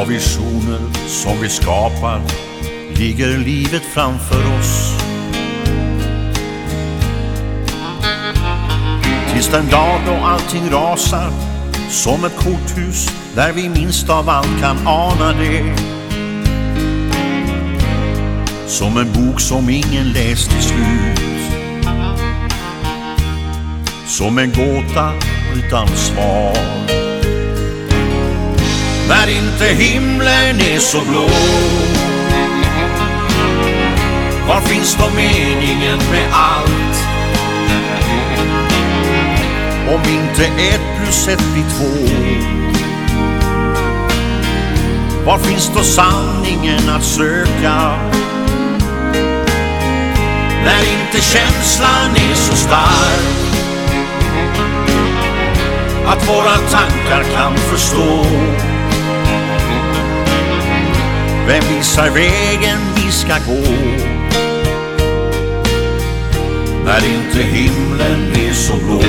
av visioner som vi skapar ligger livet framför oss. Tills den dag då allting rasar som ett korthus där vi minst av allt kan ana det. Som en bok som ingen läst till slut. Som en gåta utan svar. När inte himlen är så blå, var finns då meningen med allt? Om inte 1 + 1 blir 2, var finns då sanningen att söka? När inte känslan är så stark att våra tankar kan förstå. Vem visar vägen vi ska gå? När inte himlen är så blå.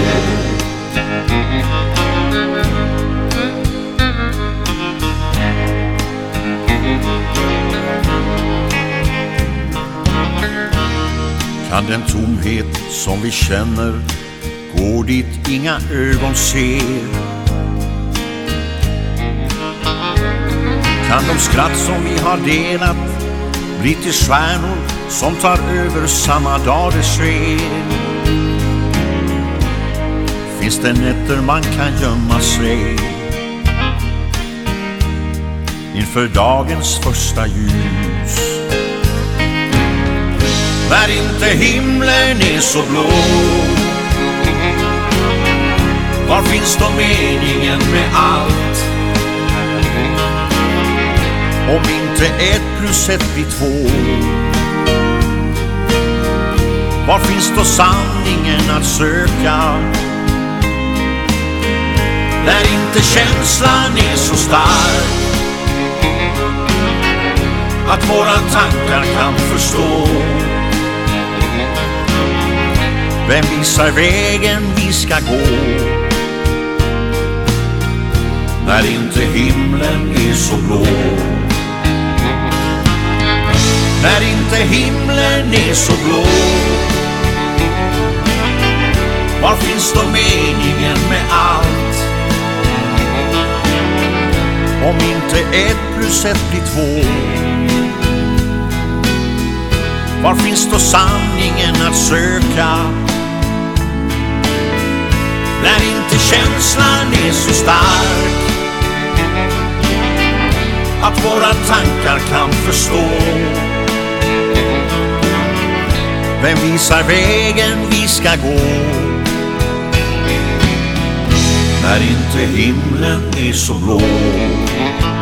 Kan den tomhet som vi känner gå dit inga ögon ser? Kan de skratt som vi har delat bli till stjärnor som tar över samma dag det sker? Finns det nätter man kan gömma sig inför dagens första ljus? När inte himlen är så blå, var finns då meningen med allt? Om inte 1 + 1 blir 2, var finns då sanningen att söka? När inte känslan är så stark att våra tankar kan förstå. Vem visar vägen vi ska gå? När inte himlen är så blå. När inte himlen är så blå, var finns då meningen med allt? Om inte 1 + 1 blir 2, var finns då sanningen att söka? När inte känslan är så stark att våra tankar kan förstå. Vem visar vägen vi ska gå? När inte himlen är så blå.